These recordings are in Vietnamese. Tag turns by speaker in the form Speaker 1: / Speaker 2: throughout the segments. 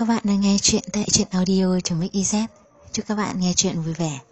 Speaker 1: Các bạn đang nghe chuyện tại truyện audio.mix.iz. Chúc các bạn nghe chuyện vui vẻ.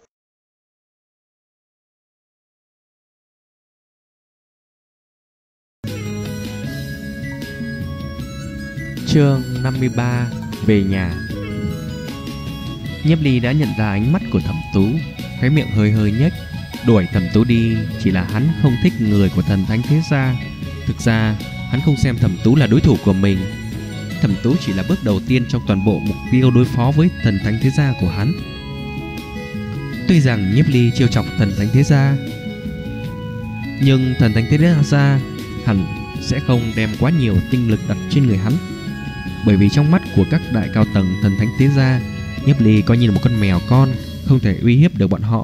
Speaker 2: Chương 53: Về nhà. Nhiếp Ly đã nhận ra ánh mắt của Thẩm Tú, cái miệng hơi hơi nhếch. Đuổi Thẩm Tú đi chỉ là hắn không thích người của thần thánh thế gia. Thực ra hắn không xem Thẩm Tú là đối thủ của mình. Thẩm Tú chỉ là bước đầu tiên trong toàn bộ mục tiêu đối phó với thần thánh thế gia của hắn. Tuy rằng Nhiếp Ly trêu chọc thần thánh thế gia, nhưng thần thánh thế gia hẳn sẽ không đem quá nhiều tinh lực đặt trên người hắn, bởi vì trong mắt của các đại cao tầng thần thánh thế gia, Nhiếp Ly coi như là một con mèo con, không thể uy hiếp được bọn họ.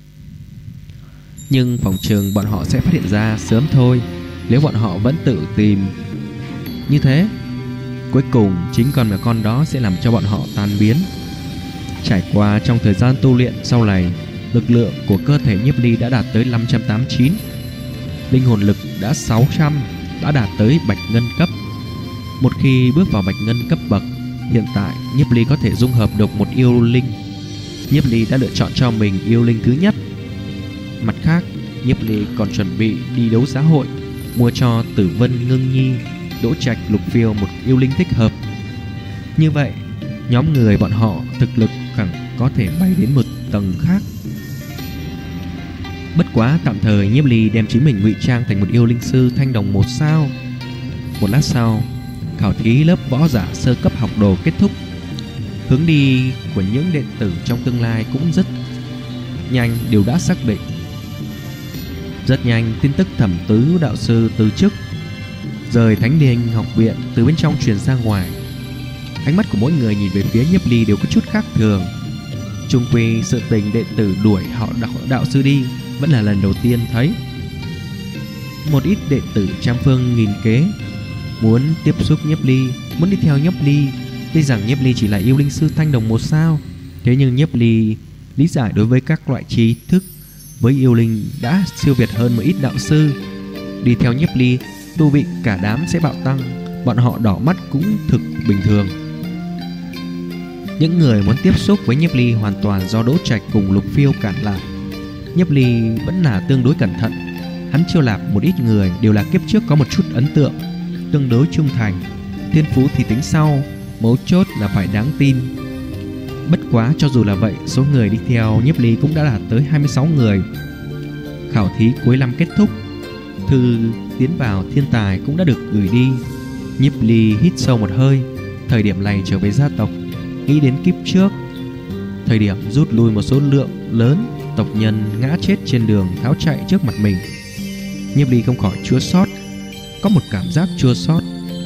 Speaker 2: Nhưng phòng trường bọn họ sẽ phát hiện ra sớm thôi, nếu bọn họ vẫn tự tìm như thế. Cuối cùng chính con mèo con đó sẽ làm cho bọn họ tan biến. Trải qua trong thời gian tu luyện sau này, lực lượng của cơ thể Nhiếp Ly đã đạt tới 589, linh hồn lực đã 600, đã đạt tới bạch ngân cấp. Một khi bước vào bạch ngân cấp bậc, hiện tại Nhiếp Ly có thể dung hợp được một yêu linh. Nhiếp Ly đã lựa chọn cho mình yêu linh thứ nhất. Mặt khác, Nhiếp Ly còn chuẩn bị đi đấu giá hội, mua cho Tử Vân, Ngưng Nhi, Đỗ Trạch, Lục Phiêu một yêu linh thích hợp. Như vậy, nhóm người bọn họ thực lực càng có thể bay đến một tầng khác. Bất quá tạm thời Nhiếp Ly đem chính mình ngụy trang thành một yêu linh sư thanh đồng 1 sao. Một lát sau, khảo thí lớp võ giả sơ cấp học đồ kết thúc. Hướng đi của những đệ tử trong tương lai cũng rất nhanh đều đã xác định. Rất nhanh, tin tức Thẩm Tứ đạo sư từ chức rời Thánh Linh học viện từ bên trong truyền ra ngoài. Ánh mắt của mỗi người nhìn về phía Nhiếp Ly đều có chút khác thường. Chung quy sự tình đệ tử đuổi họ đạo sư đi vẫn là lần đầu tiên thấy. Một ít đệ tử trăm phương nghìn kế muốn tiếp xúc Nhiếp Ly, muốn đi theo Nhiếp Ly. Tuy rằng Nhiếp Ly chỉ là yêu linh sư thanh đồng 1 sao, thế nhưng Nhiếp Ly lý giải đối với các loại trí thức với yêu linh đã siêu việt hơn một ít đạo sư. Đi theo Nhiếp Ly, tu vị cả đám sẽ bạo tăng, bọn họ đỏ mắt cũng thực bình thường. Những người muốn tiếp xúc với Nhiếp Ly hoàn toàn do Đỗ Trạch cùng Lục Phiêu cản lại. Nhiếp Ly vẫn là tương đối cẩn thận. Hắn chiêu nạp một ít người đều là kiếp trước có một chút ấn tượng, tương đối trung thành. Thiên phú thì tính sau, mấu chốt là phải đáng tin. Bất quá cho dù là vậy, số người đi theo Nhiếp Ly cũng đã đạt tới 26 người. Khảo thí cuối năm kết thúc, thư tiến vào thiên tài cũng đã được gửi đi. Nhiếp Ly hít sâu một hơi. Thời điểm này trở về gia tộc, nghĩ đến kiếp trước, thời điểm rút lui một số lượng lớn tộc nhân ngã chết trên đường tháo chạy trước mặt mình, Nhiếp Ly không khỏi chua xót, có một cảm giác chua xót.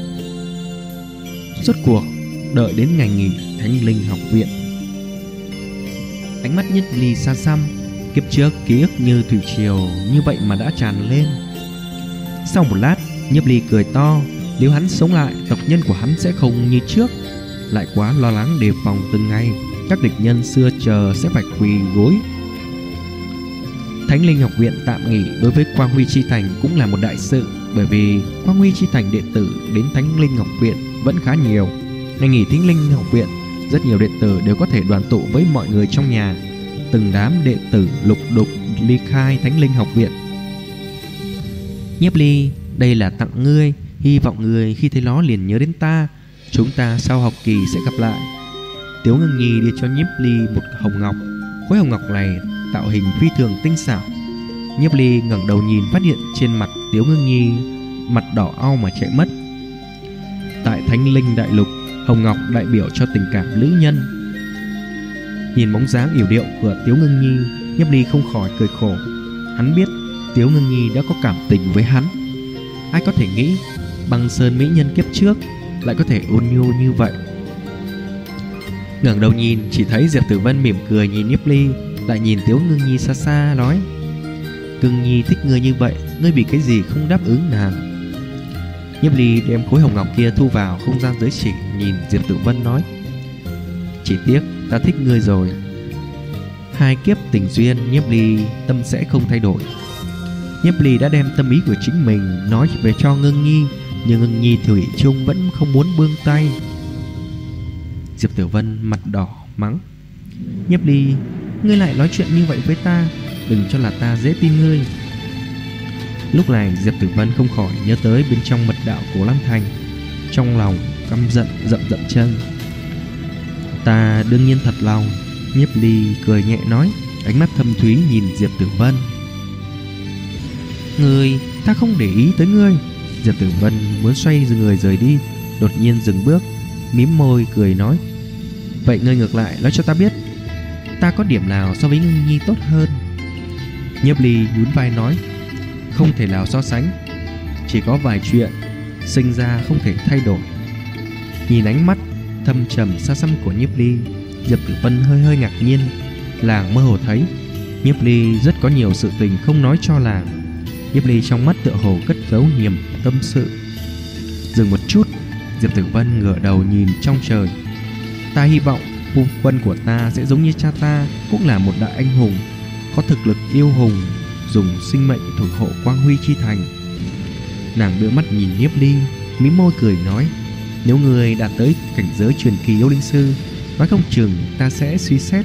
Speaker 2: Rốt cuộc đợi đến ngày nghỉ Thánh Linh học viện, ánh mắt Nhiếp Ly xa xăm. Kiếp trước ký ức như thủy triều như vậy mà đã tràn lên. Sau một lát, Nhiếp Ly cười to. Nếu hắn sống lại, tộc nhân của hắn sẽ không như trước, lại quá lo lắng đề phòng từng ngày các địch nhân xưa chờ sẽ phải quỳ gối. Thánh Linh học viện tạm nghỉ đối với Quang Huy Chi Thành cũng là một đại sự, bởi vì Quang Huy Chi Thành đệ tử đến Thánh Linh học viện vẫn khá nhiều. Ngày nghỉ Thánh Linh học viện, rất nhiều đệ tử đều có thể đoàn tụ với mọi người trong nhà. Từng đám đệ tử lục đục ly khai Thánh Linh học viện. Nhiếp Ly, đây là tặng ngươi, hy vọng ngươi khi thấy nó liền nhớ đến ta. Chúng ta sau học kỳ sẽ gặp lại. Tiếu Ngưng Nhi đưa cho Nhiếp Ly một hồng ngọc. Khối hồng ngọc này tạo hình phi thường tinh xảo. Nhiếp Ly ngẩng đầu nhìn, phát hiện trên mặt Tiếu Ngưng Nhi mặt đỏ au mà chạy mất. Tại Thánh Linh đại lục, hồng ngọc đại biểu cho tình cảm lữ nhân. Nhìn bóng dáng yểu điệu của Tiếu Ngưng Nhi, Nhiếp Ly không khỏi cười khổ. Hắn biết Tiếu Ngưng Nhi đã có cảm tình với hắn. Ai có thể nghĩ Băng Sơn mỹ nhân kiếp trước lại có thể ôn nhu như vậy. Ngẩng đầu nhìn, chỉ thấy Diệp Tử Vân mỉm cười nhìn Nhiếp Ly, lại nhìn Tiếu Ngưng Nhi xa xa nói: Ngưng Nhi thích ngươi như vậy, ngươi vì cái gì không đáp ứng nàng? Nhiếp Ly đem khối hồng ngọc kia thu vào không gian giới chỉ, nhìn Diệp Tử Vân nói: Chỉ tiếc ta thích ngươi rồi. Hai kiếp tình duyên, Nhiếp Ly tâm sẽ không thay đổi. Nhiếp Ly đã đem tâm ý của chính mình nói về cho Ngưng Nhi, nhưng Ngưng Nhi thủy chung vẫn không muốn buông tay. Diệp Tử Vân mặt đỏ mắng: Nhiếp Ly, ngươi lại nói chuyện như vậy với ta, đừng cho là ta dễ tin ngươi. Lúc này Diệp Tử Vân không khỏi nhớ tới bên trong mật đạo của Lăng Thành, trong lòng căm giận dậm chân. Ta đương nhiên thật lòng. Nhiếp Ly cười nhẹ nói, ánh mắt thâm thúy nhìn Diệp Tử Vân. Ngươi, ta không để ý tới ngươi. Diệp Tử Vân muốn xoay người rời đi, đột nhiên dừng bước, mím môi cười nói: Vậy ngươi ngược lại nói cho ta biết, ta có điểm nào so với Ngưng Nhi tốt hơn? Nhiếp Ly nhún vai nói: Không thể nào so sánh, chỉ có vài chuyện sinh ra không thể thay đổi. Nhìn ánh mắt thâm trầm xa xăm của Nhiếp Ly, Diệp Tử Vân hơi ngạc nhiên. Làng mơ hồ thấy Nhiếp Ly rất có nhiều sự tình không nói cho làng. Nhiếp Ly trong mắt tựa hồ cất giấu niềm tâm sự. Dừng một chút, Diệp Tử Vân ngửa đầu nhìn trong trời. Ta hy vọng phu quân của ta sẽ giống như cha ta, cũng là một đại anh hùng, có thực lực yêu hùng, dùng sinh mệnh thủ hộ Quang Huy chi thành. Nàng đưa mắt nhìn Nhiếp Ly, mím môi cười nói: Nếu người đạt tới cảnh giới truyền kỳ yêu linh sư, nói không chừng ta sẽ suy xét.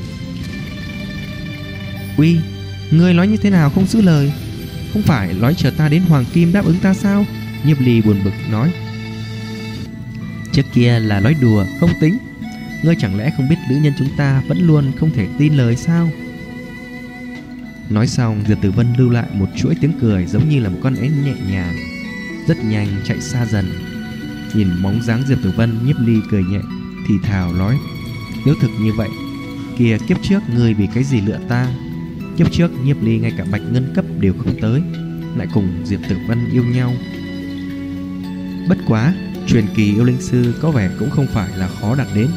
Speaker 2: Uy, ngươi nói như thế nào không giữ lời? Không phải nói chờ ta đến Hoàng Kim đáp ứng ta sao? Nhiếp Ly buồn bực nói: Trước kia là nói đùa không tính, ngươi chẳng lẽ không biết nữ nhân chúng ta vẫn luôn không thể tin lời sao? Nói xong, Diệp Tử Vân lưu lại một chuỗi tiếng cười giống như là một con én nhẹ nhàng, rất nhanh chạy xa dần. Nhìn bóng dáng Diệp Tử Vân, Nhiếp Ly cười nhẹ, thì thào nói: Nếu thực như vậy, kìa kiếp trước ngươi vì cái gì lựa ta? Kiếp trước Nhiếp Ly ngay cả bạch ngân cấp đều không tới, lại cùng Diệp Tử Vân yêu nhau. Bất quá, truyền kỳ yêu linh sư có vẻ cũng không phải là khó đạt đến.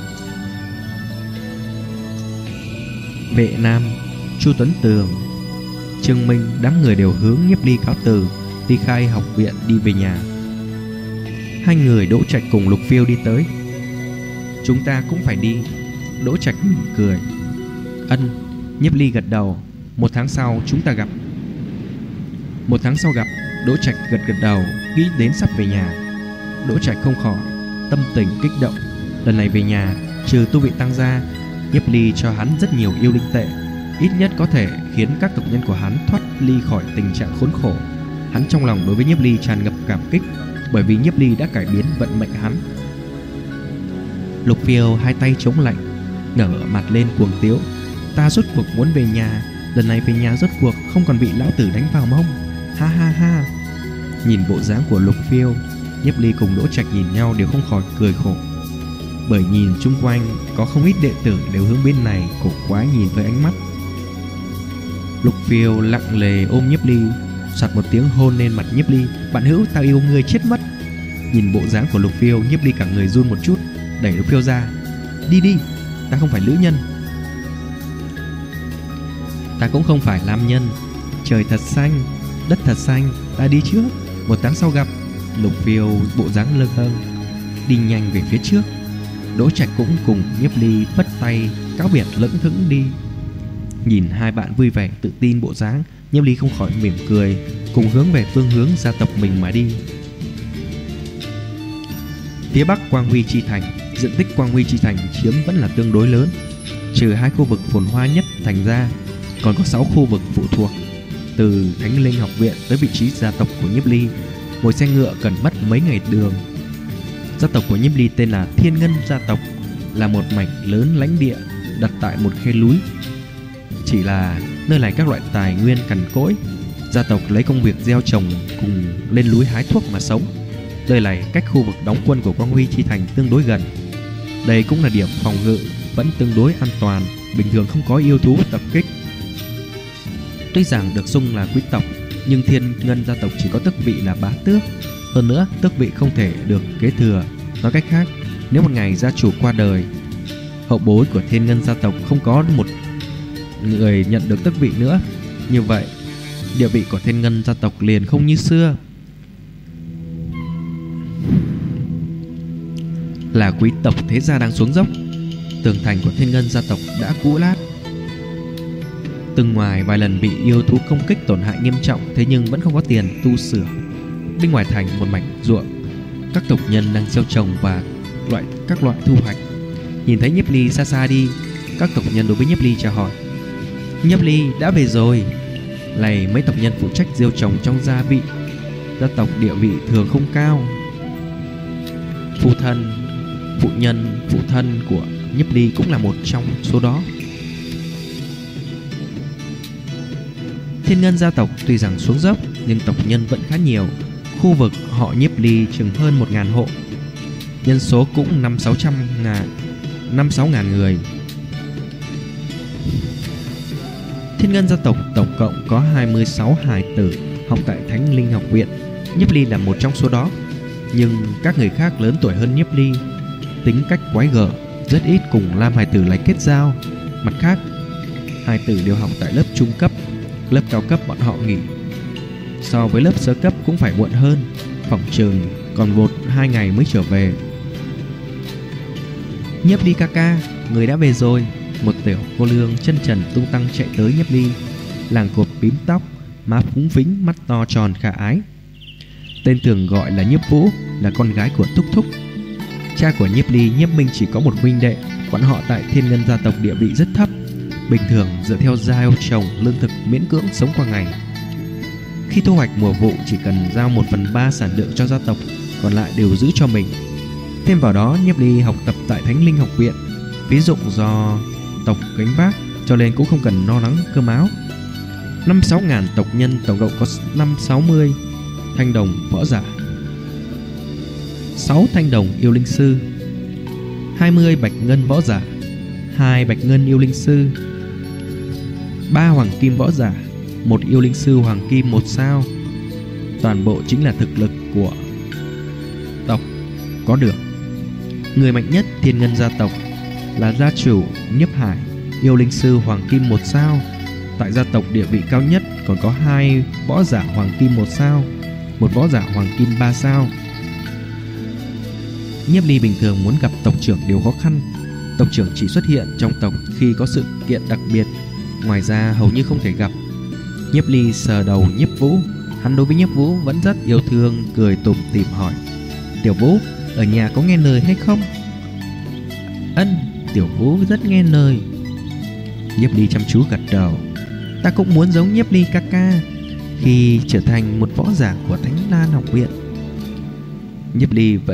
Speaker 2: Vệ Nam, Chu Tuấn Tường, Trương Minh, đám người đều hướng Nhiếp Ly cáo từ, ly khai học viện đi về nhà. Hai người Đỗ Trạch cùng Lục Phiêu đi tới. Chúng ta cũng phải đi. Đỗ Trạch mỉm cười. Ân. Nhiếp Ly gật đầu. 1 tháng sau chúng ta gặp. 1 tháng sau gặp. Đỗ Trạch gật đầu, nghĩ đến sắp về nhà. Đỗ Trạch không khỏi tâm tình kích động. Lần này về nhà, trừ tu vị tăng gia, Nhiếp Ly cho hắn rất nhiều yêu linh tệ, ít nhất có thể khiến các tộc nhân của hắn thoát ly khỏi tình trạng khốn khổ. Hắn trong lòng đối với Nhiếp Ly tràn ngập cảm kích, bởi vì Nhiếp Ly đã cải biến vận mệnh hắn. Lục Phiêu hai tay chống lạnh, ngửa mặt lên cuồng tiếu: Ta rốt cuộc muốn về nhà, lần này về nhà rốt cuộc không còn bị lão tử đánh vào mông. Ha ha ha. Nhìn bộ dáng của Lục Phiêu, Nhiếp Ly cùng Đỗ Trạch nhìn nhau đều không khỏi cười khổ, bởi nhìn chung quanh có không ít đệ tử đều hướng bên này cổ quái nhìn với ánh mắt. Lục Phiêu lặng lề ôm Nhiếp Ly, soạt một tiếng hôn lên mặt Nhiếp Ly: Bạn hữu, tao yêu ngươi chết mất. Nhìn bộ dáng của Lục Phiêu, Nhiếp Ly cả người run một chút, đẩy Lục Phiêu ra: Đi đi, ta không phải nữ nhân. Ta cũng không phải nam nhân. Trời thật xanh, đất thật xanh, ta đi trước, 1 tháng sau gặp. Lục Phiêu bộ dáng lơ ngơ đi nhanh về phía trước. Đỗ Trạch cũng cùng Nhiếp Ly phất tay cáo biệt lững thững đi. Nhìn hai bạn vui vẻ tự tin bộ dáng, Nhiếp Ly không khỏi mỉm cười, cùng hướng về phương hướng gia tộc mình mà đi. Phía bắc Quang Huy chi thành, diện tích Quang Huy chi thành chiếm vẫn là tương đối lớn. Trừ 2 khu vực phồn hoa nhất thành ra, còn có 6 khu vực phụ thuộc. Từ Thánh Linh học viện tới vị trí gia tộc của Nhiếp Ly, ngồi xe ngựa cần mất mấy ngày đường. Gia tộc của Nhiếp Ly tên là Thiên Ngân gia tộc, là một mảnh lớn lãnh địa đặt tại một khe núi. Chỉ là nơi này các loại tài nguyên cằn cỗi, gia tộc lấy công việc gieo trồng cùng lên núi hái thuốc mà sống. Nơi này cách khu vực đóng quân của Quang Huy chi thành tương đối gần. Đây cũng là điểm phòng ngự vẫn tương đối an toàn, bình thường không có yêu thú tập kích. Tuy rằng được xưng là quý tộc, nhưng Thiên Ngân gia tộc chỉ có tước vị là bá tước. Hơn nữa, tước vị không thể được kế thừa. Nói cách khác, nếu một ngày gia chủ qua đời, hậu bối của Thiên Ngân gia tộc không có một người nhận được tước vị nữa, như vậy địa vị của Thiên Ngân gia tộc liền không như xưa. Là quý tộc thế gia đang xuống dốc, tường thành của Thiên Ngân gia tộc đã cũ nát, từng ngoài vài lần bị yêu thú công kích tổn hại nghiêm trọng, thế nhưng vẫn không có tiền tu sửa. Bên ngoài thành một mảnh ruộng, các tộc nhân đang gieo trồng và các loại thu hoạch. Nhìn thấy Nhiếp Ly xa xa đi, các tộc nhân đối với Nhiếp Ly chào hỏi. Nhiếp Ly đã về rồi. Này mấy tộc nhân phụ trách gieo trồng trong gia vị, gia tộc địa vị thường không cao. Phụ thân của Nhiếp Ly cũng là một trong số đó. Thiên Ngân gia tộc tuy rằng xuống dốc nhưng tộc nhân vẫn khá nhiều. Khu vực họ Nhiếp Ly chừng hơn 1000 hộ, nhân số cũng 5-6 ngàn người. Thiên Ngân gia tộc tổng cộng có 26 hài tử học tại Thánh Linh học viện. Nhiếp Ly là một trong số đó. Nhưng các người khác lớn tuổi hơn Nhiếp Ly, tính cách quái gở, rất ít cùng nam hài tử lại kết giao. Mặt khác, hài tử đều học tại lớp trung cấp. Lớp cao cấp bọn họ nghỉ so với lớp sơ cấp cũng phải muộn hơn, phỏng chừng còn 1-2 ngày mới trở về. Nhiếp Ly ca ca, người đã về rồi. Một tiểu cô nương chân trần tung tăng chạy tới Nhiếp Ly, làng cột bím tóc, má phúng phính, mắt to tròn khả ái. Tên thường gọi là Nhiếp Vũ, là con gái của Thúc Thúc. Cha của Nhiếp Ly, Nhiếp Minh chỉ có một huynh đệ. Bọn họ tại Thiên Ngân gia tộc địa vị rất thấp, bình thường dựa theo gieo trồng lương thực miễn cưỡng sống qua ngày. Khi thu hoạch mùa vụ chỉ cần giao 1/3 sản lượng cho gia tộc, còn lại đều giữ cho mình. Thêm vào đó, Nhiếp Ly học tập tại Thánh Linh học viện, ví dụ do tộc gánh vác, cho nên cũng không cần lo lắng cơm áo. 5-6 ngàn tộc nhân, tổng cộng có 5-60 thanh đồng võ giả, 6 thanh đồng yêu linh sư, 20 bạch ngân võ giả, 2 bạch ngân yêu linh sư, 3 hoàng kim võ giả, 1 yêu linh sư hoàng kim 1 sao. Toàn bộ chính là thực lực của tộc có được. Người mạnh nhất Thiên Ngân gia tộc là gia chủ Nhiếp Hải, yêu linh sư hoàng kim 1 sao. Tại gia tộc địa vị cao nhất còn có 2 võ giả hoàng kim 1 sao, 1 võ giả hoàng kim 3 sao. Nhiếp Ly bình thường muốn gặp tộc trưởng đều khó khăn. Tộc trưởng chỉ xuất hiện trong tộc khi có sự kiện đặc biệt, ngoài ra hầu như không thể gặp. Nhiếp Ly sờ đầu Nhiếp Vũ, hắn đối với Nhiếp Vũ vẫn rất yêu thương, cười tủm tỉm hỏi: Tiểu Vũ, ở nhà có nghe lời hay không? Ân, Tiểu Vũ rất nghe lời. Nhiếp Ly chăm chú gật đầu. Ta cũng muốn giống Nhiếp Ly ca ca khi trở thành một võ giả của Thánh Lan học viện. Nhiếp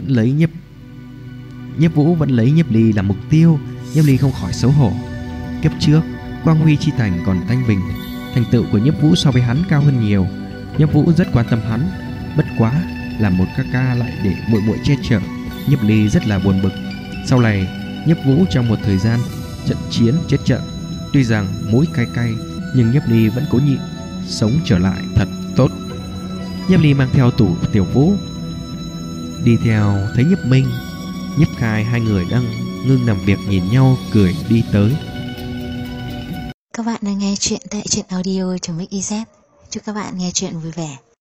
Speaker 2: Vũ vẫn lấy Nhiếp Ly làm mục tiêu. Nhiếp Ly không khỏi xấu hổ. Kiếp trước, Quang Huy Chi Thành còn thanh bình, thành tựu của Nhiếp Vũ so với hắn cao hơn nhiều. Nhiếp Vũ rất quan tâm hắn, bất quá làm một ca ca lại để muội muội che chở. Nhiếp Ly rất là buồn bực. Sau này, Nhiếp Vũ trong một thời gian trận chiến chết trận, tuy rằng mũi cay cay, nhưng Nhiếp Ly vẫn cố nhịn, sống trở lại thật tốt. Nhiếp Ly mang theo Tiểu Vũ đi theo, thấy Nhiếp Minh, Nhiếp Khai hai người đang ngưng làm việc nhìn nhau cười đi tới.
Speaker 1: Các bạn đang nghe chuyện tại truyện audio.mix.iz. Chúc các bạn nghe chuyện vui vẻ.